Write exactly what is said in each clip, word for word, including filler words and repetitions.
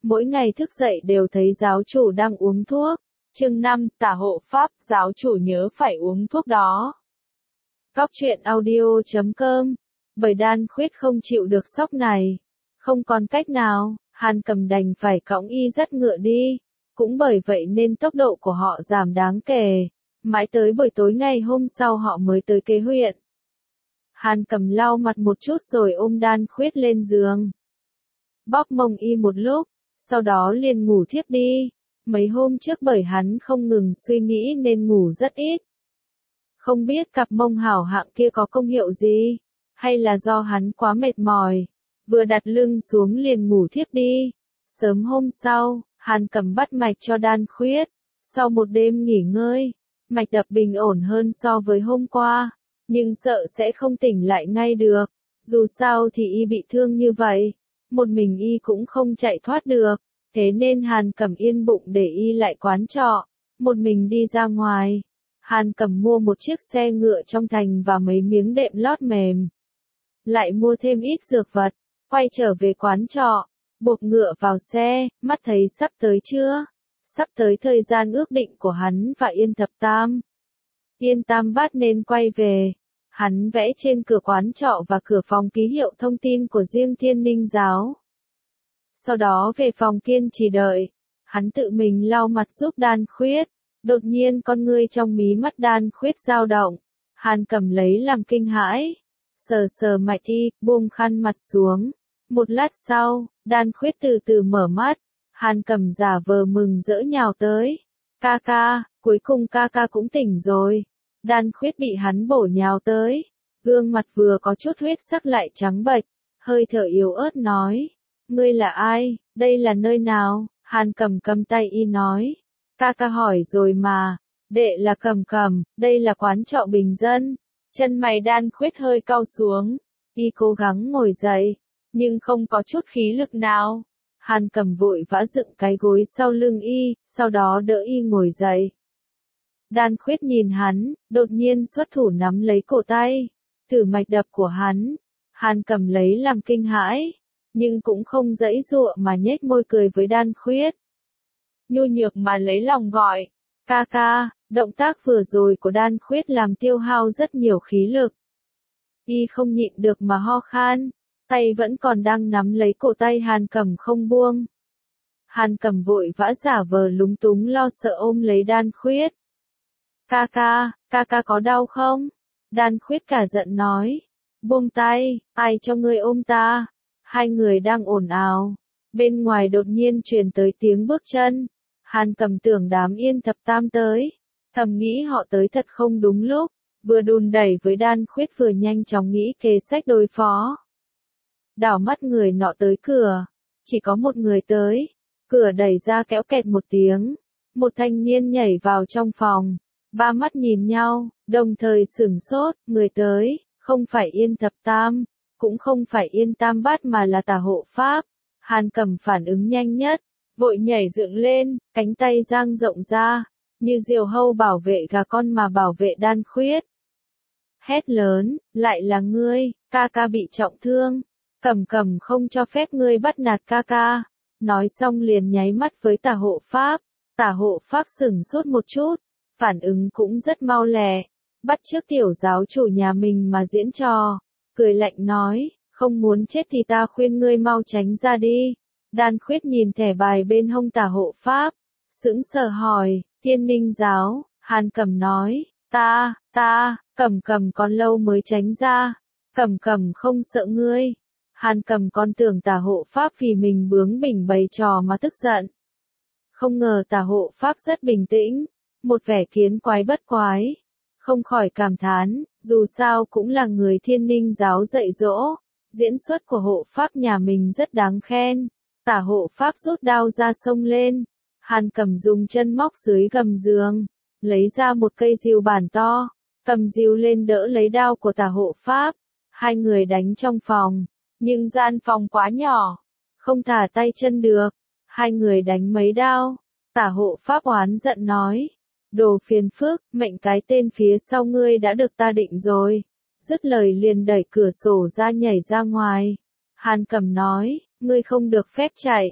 mỗi ngày thức dậy đều thấy giáo chủ đang uống thuốc. Chương năm, tả hộ pháp, giáo chủ nhớ phải uống thuốc đó. Góc truyện audio chấm com. Bởi Đan Khuyết không chịu được sốc này. Không còn cách nào, Hàn Cầm đành phải cõng y dắt ngựa đi. Cũng bởi vậy nên tốc độ của họ giảm đáng kể. Mãi tới buổi tối ngày hôm sau họ mới tới Kế huyện. Hàn Cầm lau mặt một chút rồi ôm Đan Khuyết lên giường. Bóp mông y một lúc, sau đó liền ngủ thiếp đi. Mấy hôm trước bởi hắn không ngừng suy nghĩ nên ngủ rất ít. Không biết cặp mông hảo hạng kia có công hiệu gì, hay là do hắn quá mệt mỏi, vừa đặt lưng xuống liền ngủ thiếp đi. Sớm hôm sau, Hàn Cầm bắt mạch cho Đan Khuyết. Sau một đêm nghỉ ngơi, mạch đập bình ổn hơn so với hôm qua, nhưng sợ sẽ không tỉnh lại ngay được. Dù sao thì y bị thương như vậy, một mình y cũng không chạy thoát được. Thế nên Hàn Cầm yên bụng để y lại quán trọ, một mình đi ra ngoài. Hàn Cầm mua một chiếc xe ngựa trong thành và mấy miếng đệm lót mềm. Lại mua thêm ít dược vật, quay trở về quán trọ, buộc ngựa vào xe, mắt thấy sắp tới chưa? Sắp tới thời gian ước định của hắn và Yên Thập Tam. Yên Tam Bát nên quay về. Hắn vẽ trên cửa quán trọ và cửa phòng ký hiệu thông tin của riêng Thiên Ninh giáo. Sau đó về phòng kiên trì đợi. Hắn tự mình lau mặt giúp Đan Khuyết. Đột nhiên con ngươi trong mí mắt Đan Khuyết dao động. Hàn Cầm lấy làm kinh hãi. Sờ sờ mạch y, buông khăn mặt xuống. Một lát sau, Đan Khuyết từ từ mở mắt. Hàn Cầm giả vờ mừng rỡ nhào tới. Ca ca, cuối cùng ca ca cũng tỉnh rồi. Đan Khuyết bị hắn bổ nhào tới. Gương mặt vừa có chút huyết sắc lại trắng bệch. Hơi thở yếu ớt nói. Ngươi là ai, đây là nơi nào? Hàn Cầm cầm tay y nói. Ca ca hỏi rồi mà. Đệ là Cầm Cầm, đây là quán trọ bình dân. Chân mày Đan Khuyết hơi cau xuống. Y cố gắng ngồi dậy, nhưng không có chút khí lực nào. Hàn Cầm vội vã dựng cái gối sau lưng y, sau đó đỡ y ngồi dậy. Đan Khuyết nhìn hắn, đột nhiên xuất thủ nắm lấy cổ tay. Thử mạch đập của hắn. Hàn Cầm lấy làm kinh hãi, nhưng cũng không giãy giụa mà nhếch môi cười với Đan Khuyết. Nhu nhược mà lấy lòng gọi. Ca ca, động tác vừa rồi của Đan Khuyết làm tiêu hao rất nhiều khí lực. Y không nhịn được mà ho khan, tay vẫn còn đang nắm lấy cổ tay Hàn Cầm không buông. Hàn Cầm vội vã giả vờ lúng túng lo sợ ôm lấy Đan Khuyết. Ca ca, ca ca có đau không? Đan Khuyết cả giận nói. Buông tay, ai cho ngươi ôm ta? Hai người đang ồn ào. Bên ngoài đột nhiên truyền tới tiếng bước chân. Hàn Cầm tưởng đám Yên Thập Tam tới. Thầm nghĩ họ tới thật không đúng lúc. Vừa đùn đẩy với Đan Khuyết vừa nhanh chóng nghĩ kế sách đối phó. Đảo mắt người nọ tới cửa. Chỉ có một người tới. Cửa đẩy ra kéo kẹt một tiếng. Một thanh niên nhảy vào trong phòng. Ba mắt nhìn nhau, đồng thời sửng sốt. Người tới, không phải Yên Thập Tam, cũng không phải Yên Tam Bát mà là Tả hộ pháp. Hàn Cầm phản ứng nhanh nhất, vội nhảy dựng lên, cánh tay dang rộng ra, như diều hâu bảo vệ gà con mà bảo vệ Đan Khuyết. Hét lớn, lại là ngươi, ca ca bị trọng thương. Cầm Cầm không cho phép ngươi bắt nạt ca ca. Nói xong liền nháy mắt với Tả hộ pháp. Tả hộ pháp sửng sốt một chút, phản ứng cũng rất mau lẹ. Bắt chước tiểu giáo chủ nhà mình mà diễn trò. Cười lạnh nói, không muốn chết thì ta khuyên ngươi mau tránh ra đi. Đan Khuyết nhìn thẻ bài bên hông Tả hộ pháp. Sững sờ hỏi, Thiên Ninh giáo? Hàn Cầm nói, ta, ta, Cầm Cầm còn lâu mới tránh ra. Cầm Cầm không sợ ngươi. Hàn Cầm còn tưởng Tả hộ pháp vì mình bướng bỉnh bày trò mà tức giận. Không ngờ Tả hộ pháp rất bình tĩnh. Một vẻ kiến quái bất quái. Không khỏi cảm thán, dù sao cũng là người Thiên Ninh giáo dạy dỗ. Diễn xuất của hộ pháp nhà mình rất đáng khen. Tả hộ pháp rút đao ra xông lên. Hàn Cầm dùng chân móc dưới gầm giường. Lấy ra một cây rìu bản to. Cầm rìu lên đỡ lấy đao của tả hộ pháp. Hai người đánh trong phòng. Nhưng gian phòng quá nhỏ. Không thả tay chân được. Hai người đánh mấy đao. Tả hộ pháp oán giận nói. Đồ phiền phức, mệnh cái tên phía sau ngươi đã được ta định rồi. Dứt lời liền đẩy cửa sổ ra nhảy ra ngoài. Hàn Cầm nói, ngươi không được phép chạy.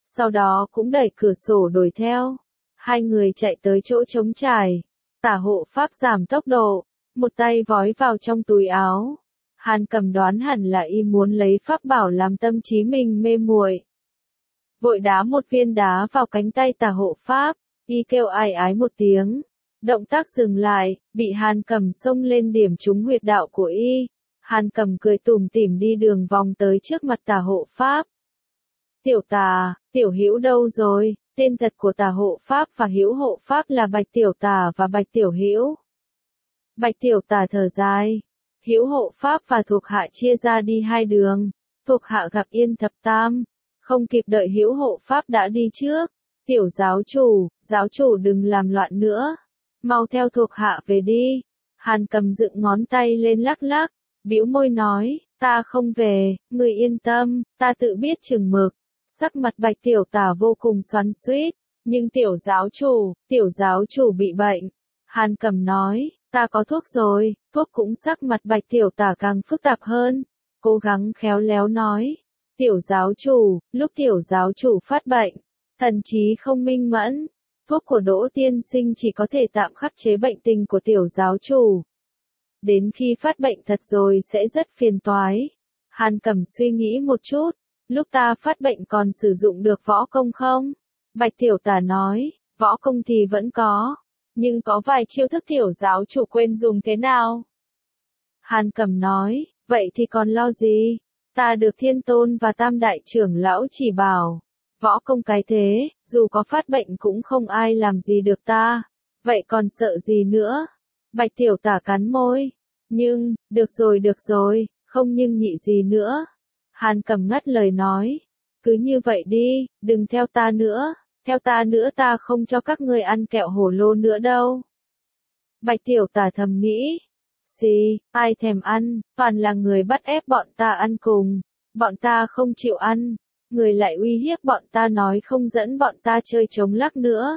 sau đó cũng đẩy cửa sổ đuổi theo. Hai người chạy tới chỗ trống trải. Tả hộ pháp giảm tốc độ, một tay vói vào trong túi áo. Hàn Cầm đoán hẳn là y muốn lấy pháp bảo làm tâm trí mình mê muội. Vội đá một viên đá vào cánh tay tả hộ pháp, y kêu ai ái một tiếng. Động tác dừng lại, bị Hàn Cầm xông lên điểm trúng huyệt đạo của y. Hàn Cầm cười tủm tỉm đi đường vòng tới trước mặt tả hộ pháp. Tiểu Tà, Tiểu Hữu đâu rồi? Tên thật của tả hộ pháp và Hữu hộ pháp là Bạch Tiểu Tà và Bạch Tiểu Hữu. Bạch Tiểu Tà thở dài. Hữu hộ pháp và thuộc hạ chia ra đi hai đường. Thuộc hạ gặp Yên Thập Tam, không kịp đợi Hữu hộ pháp đã đi trước. Tiểu giáo chủ, giáo chủ đừng làm loạn nữa. Mau theo thuộc hạ về đi. Hàn Cầm dựng ngón tay lên lắc lắc, bĩu môi nói, ta không về, người yên tâm, ta tự biết chừng mực. Sắc mặt Bạch Tiểu Tà vô cùng xoắn xuýt, nhưng tiểu giáo chủ, tiểu giáo chủ bị bệnh. Hàn Cầm nói, ta có thuốc rồi, thuốc cũng. Sắc mặt Bạch Tiểu Tà càng phức tạp hơn, cố gắng khéo léo nói, tiểu giáo chủ, lúc tiểu giáo chủ phát bệnh, thần trí không minh mẫn, thuốc của Đỗ tiên sinh chỉ có thể tạm khắc chế bệnh tình của tiểu giáo chủ. Đến khi phát bệnh thật rồi sẽ rất phiền toái. Hàn Cầm suy nghĩ một chút, lúc ta phát bệnh còn sử dụng được võ công không? Bạch Tiểu Tà nói, võ công thì vẫn có, nhưng có vài chiêu thức tiểu giáo chủ quên dùng thế nào? Hàn Cầm nói, vậy thì còn lo gì? Ta được Thiên Tôn và Tam Đại trưởng lão chỉ bảo. Võ công cái thế, dù có phát bệnh cũng không ai làm gì được ta. Vậy còn sợ gì nữa? Bạch Tiểu Tà cắn môi. Nhưng, được rồi được rồi, không nhưng nhị gì nữa. Hàn Cầm ngắt lời nói. Cứ như vậy đi, đừng theo ta nữa. Theo ta nữa ta không cho các ngươi ăn kẹo hổ lô nữa đâu. Bạch Tiểu Tà thầm nghĩ. Gì, ai thèm ăn, toàn là người bắt ép bọn ta ăn cùng. Bọn ta không chịu ăn. Người lại uy hiếp bọn ta nói không dẫn bọn ta chơi trống lắc nữa.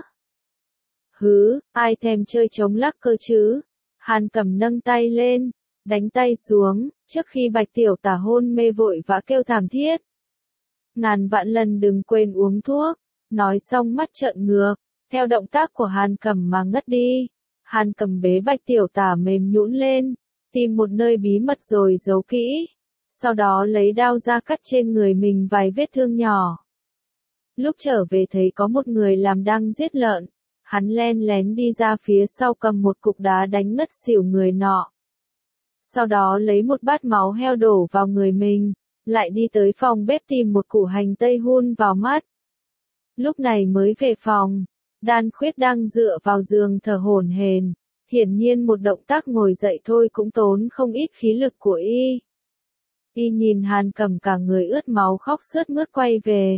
Hứ, ai thèm chơi trống lắc cơ chứ? Hàn Cầm nâng tay lên, đánh tay xuống, trước khi Bạch Tiểu Tà hôn mê vội vã kêu thảm thiết. Ngàn vạn lần đừng quên uống thuốc. Nói xong mắt trợn ngược, theo động tác của Hàn Cầm mà ngất đi. Hàn Cầm bế Bạch Tiểu Tà mềm nhũn lên, tìm một nơi bí mật rồi giấu kỹ. Sau đó lấy đao ra cắt trên người mình vài vết thương nhỏ. Lúc trở về thấy có một người làm đang giết lợn, hắn len lén đi ra phía sau cầm một cục đá đánh ngất xỉu người nọ. Sau đó lấy một bát máu heo đổ vào người mình, lại đi tới phòng bếp tìm một củ hành tây hun vào mắt. Lúc này mới về phòng, Đan Khuyết đang dựa vào giường thở hổn hển, hiển nhiên một động tác ngồi dậy thôi cũng tốn không ít khí lực của y. Y nhìn Hàn Cầm cả người ướt máu khóc sướt mướt quay về.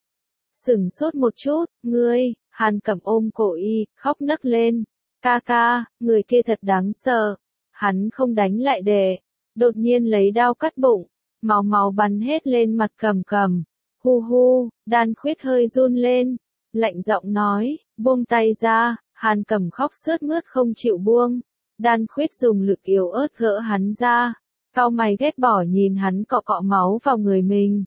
Sửng sốt một chút, ngươi, Hàn Cầm ôm cổ y, khóc nấc lên. Ca ca, người kia thật đáng sợ. Hắn không đánh lại đệ, đột nhiên lấy đao cắt bụng, máu máu bắn hết lên mặt Cầm Cầm. Hu hu, Đan Khuyết hơi run lên, lạnh giọng nói, buông tay ra. Hàn Cầm khóc sướt mướt không chịu buông. Đan Khuyết dùng lực yếu ớt gỡ hắn ra, cau mày ghét bỏ nhìn hắn cọ cọ máu vào người mình.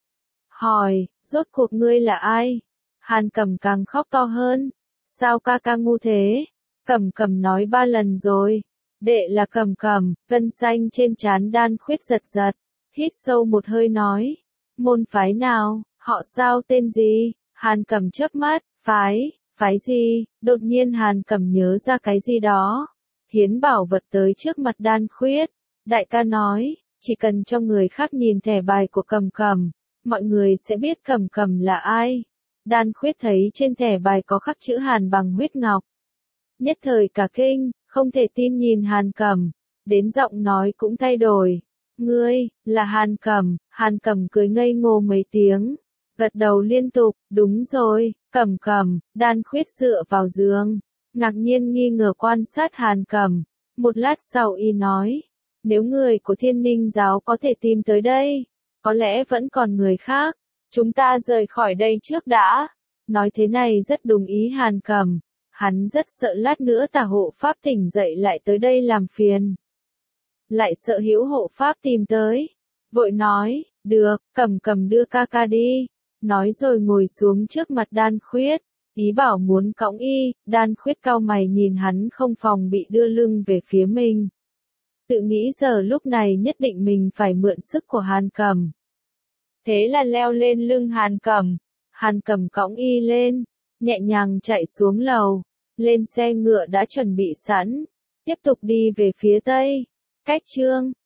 Hỏi, rốt cuộc ngươi là ai? Hàn Cầm càng khóc to hơn. Sao ca ca ngu thế? Cầm Cầm nói ba lần rồi. Đệ là Cầm Cầm. Gân xanh trên trán Đan Khuyết giật giật, hít sâu một hơi nói. Môn phái nào, họ sao tên gì? Hàn Cầm chớp mắt, phái, phái gì? Đột nhiên Hàn Cầm nhớ ra cái gì đó. Hiến bảo vật tới trước mặt Đan Khuyết. Đại ca nói, chỉ cần cho người khác nhìn thẻ bài của Cầm Cầm, mọi người sẽ biết Cầm Cầm là ai. Đan Khuyết thấy trên thẻ bài có khắc chữ Hàn bằng huyết ngọc. Nhất thời cả kinh, không thể tin nhìn Hàn Cầm, đến giọng nói cũng thay đổi. Ngươi, là Hàn Cầm. Hàn Cầm cười ngây ngô mấy tiếng, gật đầu liên tục, đúng rồi, Cầm Cầm. Đan Khuyết dựa vào giường, ngạc nhiên nghi ngờ quan sát Hàn Cầm. Một lát sau y nói, nếu người của Thiên Ninh giáo có thể tìm tới đây, có lẽ vẫn còn người khác. Chúng ta rời khỏi đây trước đã. Nói thế này rất đúng ý Hàn Cầm. Hắn rất sợ lát nữa tả hộ pháp tỉnh dậy lại tới đây làm phiền. Lại sợ Hữu hộ pháp tìm tới. Vội nói, được, Cầm Cầm đưa ca ca đi. nói rồi ngồi xuống trước mặt Đan Khuyết, ý bảo muốn cõng y. Đan Khuyết cau mày nhìn hắn không phòng bị đưa lưng về phía mình. Tự nghĩ giờ lúc này nhất định mình phải mượn sức của Hàn Cầm. Thế là leo lên lưng Hàn Cầm, Hàn Cầm cõng y lên, nhẹ nhàng chạy xuống lầu, lên xe ngựa đã chuẩn bị sẵn, tiếp tục đi về phía tây. Cách Chương